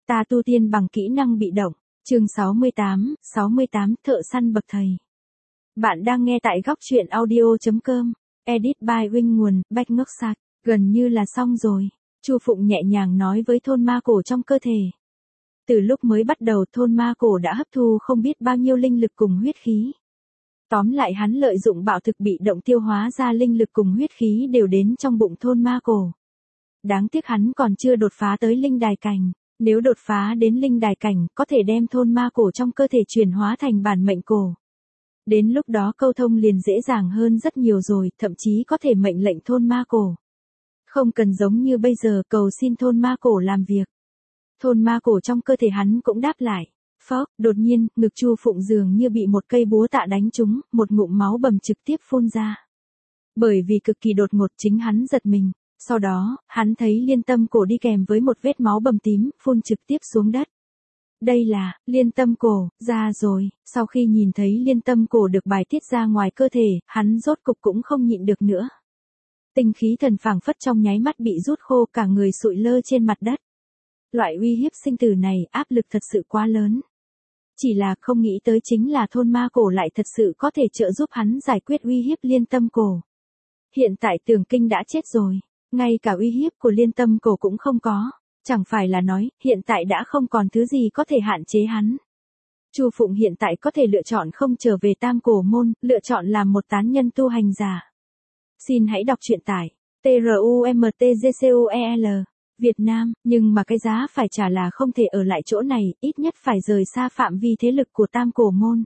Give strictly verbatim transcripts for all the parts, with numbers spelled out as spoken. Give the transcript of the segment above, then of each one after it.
Ta tu tiên bằng kỹ năng bị động, chương sáu mươi tám, sáu mươi tám, thợ săn bậc thầy. Bạn đang nghe tại góc truyện audio.com, edit by Wing nguồn, Bách ngốc sạc, gần như là xong rồi. Chu Phụng nhẹ nhàng nói với thôn ma cổ trong cơ thể. Từ lúc mới bắt đầu thôn ma cổ đã hấp thu không biết bao nhiêu linh lực cùng huyết khí. Tóm lại hắn lợi dụng bạo thực bị động tiêu hóa ra linh lực cùng huyết khí đều đến trong bụng thôn ma cổ. Đáng tiếc hắn còn chưa đột phá tới linh đài cảnh. Nếu đột phá đến linh đài cảnh, có thể đem thôn ma cổ trong cơ thể chuyển hóa thành bản mệnh cổ. Đến lúc đó câu thông liền dễ dàng hơn rất nhiều rồi, thậm chí có thể mệnh lệnh thôn ma cổ. Không cần giống như bây giờ cầu xin thôn ma cổ làm việc. Thôn ma cổ trong cơ thể hắn cũng đáp lại. Phốc, đột nhiên, ngực Chu Phụng dường như bị một cây búa tạ đánh trúng, một ngụm máu bầm trực tiếp phun ra. Bởi vì cực kỳ đột ngột chính hắn giật mình. Sau đó, hắn thấy liên tâm cổ đi kèm với một vết máu bầm tím, phun trực tiếp xuống đất. Đây là, liên tâm cổ, ra rồi, sau khi nhìn thấy liên tâm cổ được bài tiết ra ngoài cơ thể, hắn rốt cục cũng không nhịn được nữa. Tinh khí thần phảng phất trong nháy mắt bị rút khô, cả người sụi lơ trên mặt đất. Loại uy hiếp sinh tử này, áp lực thật sự quá lớn. Chỉ là không nghĩ tới chính là thôn ma cổ lại thật sự có thể trợ giúp hắn giải quyết uy hiếp liên tâm cổ. Hiện tại Tường Kinh đã chết rồi. Ngay cả uy hiếp của liên tâm cổ cũng không có, chẳng phải là nói, hiện tại đã không còn thứ gì có thể hạn chế hắn. Chu Phụng hiện tại có thể lựa chọn không trở về Tam Cổ môn, lựa chọn làm một tán nhân tu hành giả. Xin hãy đọc truyện tại trumtgcoel Việt Nam, nhưng mà cái giá phải trả là không thể ở lại chỗ này, ít nhất phải rời xa phạm vi thế lực của Tam Cổ môn.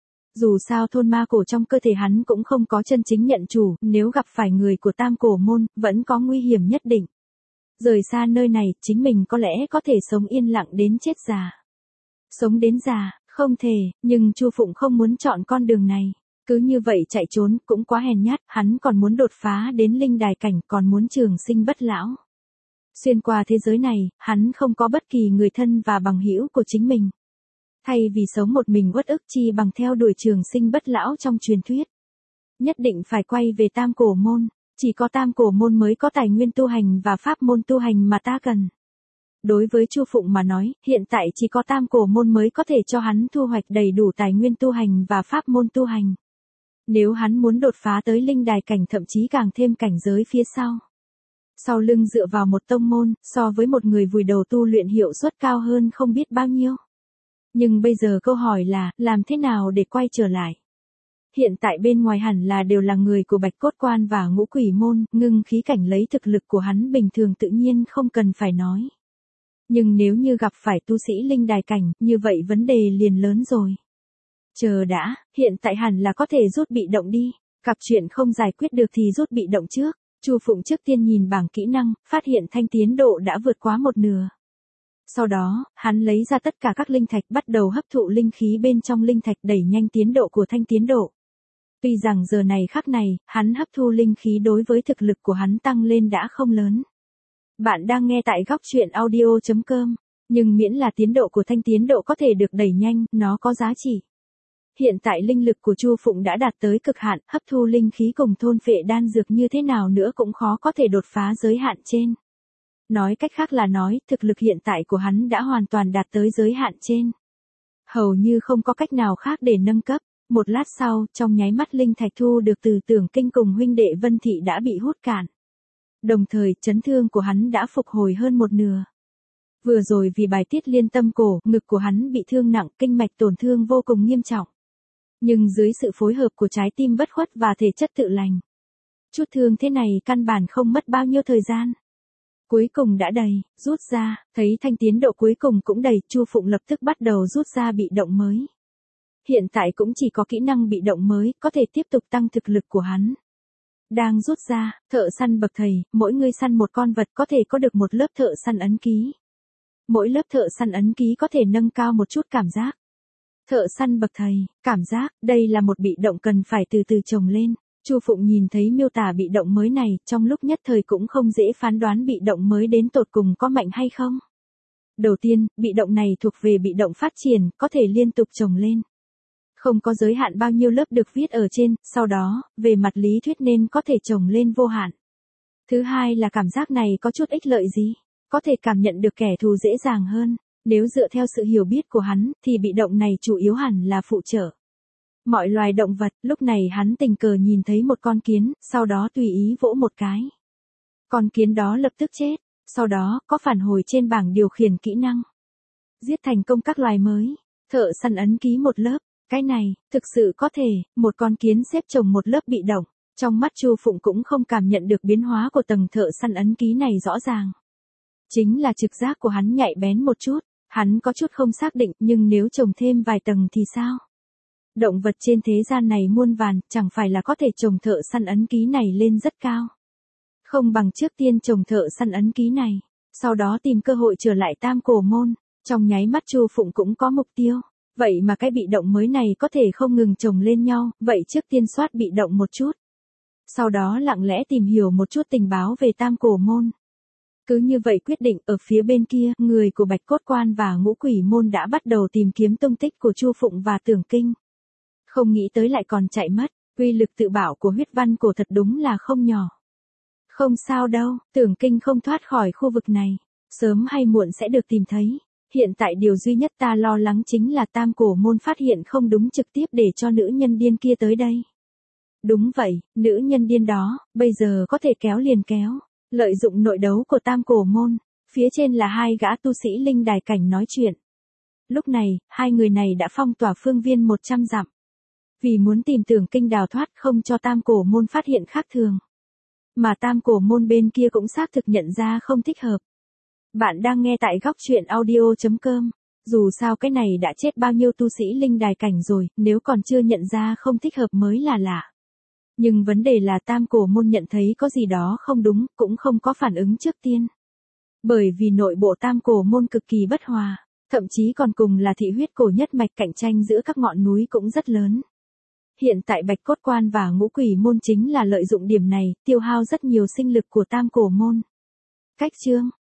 Dù sao thôn ma cổ trong cơ thể hắn cũng không có chân chính nhận chủ, nếu gặp phải người của Tam Cổ môn, vẫn có nguy hiểm nhất định. Rời xa nơi này, chính mình có lẽ có thể sống yên lặng đến chết già. Sống đến già, không thể, nhưng Chu Phụng không muốn chọn con đường này. Cứ như vậy chạy trốn, cũng quá hèn nhát, hắn còn muốn đột phá đến linh đài cảnh, còn muốn trường sinh bất lão. Xuyên qua thế giới này, hắn không có bất kỳ người thân và bằng hữu của chính mình. Thay vì sống một mình uất ức chi bằng theo đuổi trường sinh bất lão trong truyền thuyết. Nhất định phải quay về Tam Cổ môn, chỉ có Tam Cổ môn mới có tài nguyên tu hành và pháp môn tu hành mà ta cần. Đối với Chu Phụng mà nói, hiện tại chỉ có Tam Cổ môn mới có thể cho hắn thu hoạch đầy đủ tài nguyên tu hành và pháp môn tu hành. Nếu hắn muốn đột phá tới linh đài cảnh thậm chí càng thêm cảnh giới phía sau. Sau lưng dựa vào một tông môn, so với một người vùi đầu tu luyện hiệu suất cao hơn không biết bao nhiêu. Nhưng bây giờ câu hỏi là, làm thế nào để quay trở lại? Hiện tại bên ngoài hẳn là đều là người của Bạch Cốt Quan và Ngũ Quỷ môn, ngưng khí cảnh lấy thực lực của hắn bình thường tự nhiên không cần phải nói. Nhưng nếu như gặp phải tu sĩ linh đài cảnh, như vậy vấn đề liền lớn rồi. Chờ đã, hiện tại hẳn là có thể rút bị động đi, gặp chuyện không giải quyết được thì rút bị động trước. Chu Phụng trước tiên nhìn bảng kỹ năng, phát hiện thanh tiến độ đã vượt quá một nửa. Sau đó, hắn lấy ra tất cả các linh thạch bắt đầu hấp thụ linh khí bên trong linh thạch đẩy nhanh tiến độ của thanh tiến độ. Tuy rằng giờ này khắc này, hắn hấp thu linh khí đối với thực lực của hắn tăng lên đã không lớn. Bạn đang nghe tại góc truyện audio.com, nhưng miễn là tiến độ của thanh tiến độ có thể được đẩy nhanh, nó có giá trị. Hiện tại linh lực của Chu Phụng đã đạt tới cực hạn, hấp thu linh khí cùng thôn phệ đan dược như thế nào nữa cũng khó có thể đột phá giới hạn trên. Nói cách khác là nói, thực lực hiện tại của hắn đã hoàn toàn đạt tới giới hạn trên. Hầu như không có cách nào khác để nâng cấp. Một lát sau, trong nháy mắt linh thạch thu được từ Tưởng Kinh cùng huynh đệ Vân Thị đã bị hút cạn. Đồng thời, chấn thương của hắn đã phục hồi hơn một nửa. Vừa rồi vì bài tiết liên tâm cổ, ngực của hắn bị thương nặng, kinh mạch tổn thương vô cùng nghiêm trọng. Nhưng dưới sự phối hợp của trái tim bất khuất và thể chất tự lành. Chút thương thế này căn bản không mất bao nhiêu thời gian. Cuối cùng đã đầy, rút ra, thấy thanh tiến độ cuối cùng cũng đầy, Chu Phụng lập tức bắt đầu rút ra bị động mới. Hiện tại cũng chỉ có kỹ năng bị động mới, có thể tiếp tục tăng thực lực của hắn. Đang rút ra, thợ săn bậc thầy, mỗi người săn một con vật có thể có được một lớp thợ săn ấn ký. Mỗi lớp thợ săn ấn ký có thể nâng cao một chút cảm giác. Thợ săn bậc thầy, cảm giác, đây là một bị động cần phải từ từ trồng lên. Chu Phụng nhìn thấy miêu tả bị động mới này, trong lúc nhất thời cũng không dễ phán đoán bị động mới đến tột cùng có mạnh hay không. Đầu tiên, bị động này thuộc về bị động phát triển, có thể liên tục trồng lên. Không có giới hạn bao nhiêu lớp được viết ở trên, sau đó, về mặt lý thuyết nên có thể trồng lên vô hạn. Thứ hai là cảm giác này có chút ích lợi gì? Có thể cảm nhận được kẻ thù dễ dàng hơn. Nếu dựa theo sự hiểu biết của hắn, thì bị động này chủ yếu hẳn là phụ trợ. Mọi loài động vật, lúc này hắn tình cờ nhìn thấy một con kiến, sau đó tùy ý vỗ một cái. Con kiến đó lập tức chết, sau đó, có phản hồi trên bảng điều khiển kỹ năng. Giết thành công các loài mới, thợ săn ấn ký một lớp, cái này, thực sự có thể, một con kiến xếp chồng một lớp bị động. Trong mắt Chu Phụng cũng không cảm nhận được biến hóa của tầng thợ săn ấn ký này rõ ràng. Chính là trực giác của hắn nhạy bén một chút, hắn có chút không xác định, nhưng nếu trồng thêm vài tầng thì sao? Động vật trên thế gian này muôn vàn, chẳng phải là có thể trồng thợ săn ấn ký này lên rất cao. Không bằng trước tiên trồng thợ săn ấn ký này, sau đó tìm cơ hội trở lại Tam Cổ Môn. Trong nháy mắt Chu Phụng cũng có mục tiêu. Vậy mà cái bị động mới này có thể không ngừng chồng lên nhau, vậy trước tiên soát bị động một chút. Sau đó lặng lẽ tìm hiểu một chút tình báo về Tam Cổ Môn. Cứ như vậy quyết định, ở phía bên kia, người của Bạch Cốt Quan và Ngũ Quỷ Môn đã bắt đầu tìm kiếm tung tích của Chu Phụng và Tưởng Kinh. Không nghĩ tới lại còn chạy mất, uy lực tự bảo của huyết văn cổ thật đúng là không nhỏ. Không sao đâu, Tưởng Kinh không thoát khỏi khu vực này, sớm hay muộn sẽ được tìm thấy. Hiện tại điều duy nhất ta lo lắng chính là Tam Cổ Môn phát hiện không đúng trực tiếp để cho nữ nhân điên kia tới đây. Đúng vậy, nữ nhân điên đó, bây giờ có thể kéo liền kéo, lợi dụng nội đấu của Tam Cổ Môn, phía trên là hai gã tu sĩ linh đài cảnh nói chuyện. Lúc này, hai người này đã phong tỏa phương viên một trăm dặm. Vì muốn tìm Tưởng Kinh đào thoát không cho Tam Cổ Môn phát hiện khác thường. Mà Tam Cổ Môn bên kia cũng xác thực nhận ra không thích hợp. Bạn đang nghe tại góc truyện audio chấm com. Dù sao cái này đã chết bao nhiêu tu sĩ linh đài cảnh rồi, nếu còn chưa nhận ra không thích hợp mới là lạ. Nhưng vấn đề là Tam Cổ Môn nhận thấy có gì đó không đúng, cũng không có phản ứng trước tiên. Bởi vì nội bộ Tam Cổ Môn cực kỳ bất hòa, thậm chí còn cùng là thị huyết cổ nhất mạch, cạnh tranh giữa các ngọn núi cũng rất lớn. Hiện tại Bạch Cốt Quan và Ngũ Quỷ Môn chính là lợi dụng điểm này, tiêu hao rất nhiều sinh lực của Tam Cổ Môn. Cách chương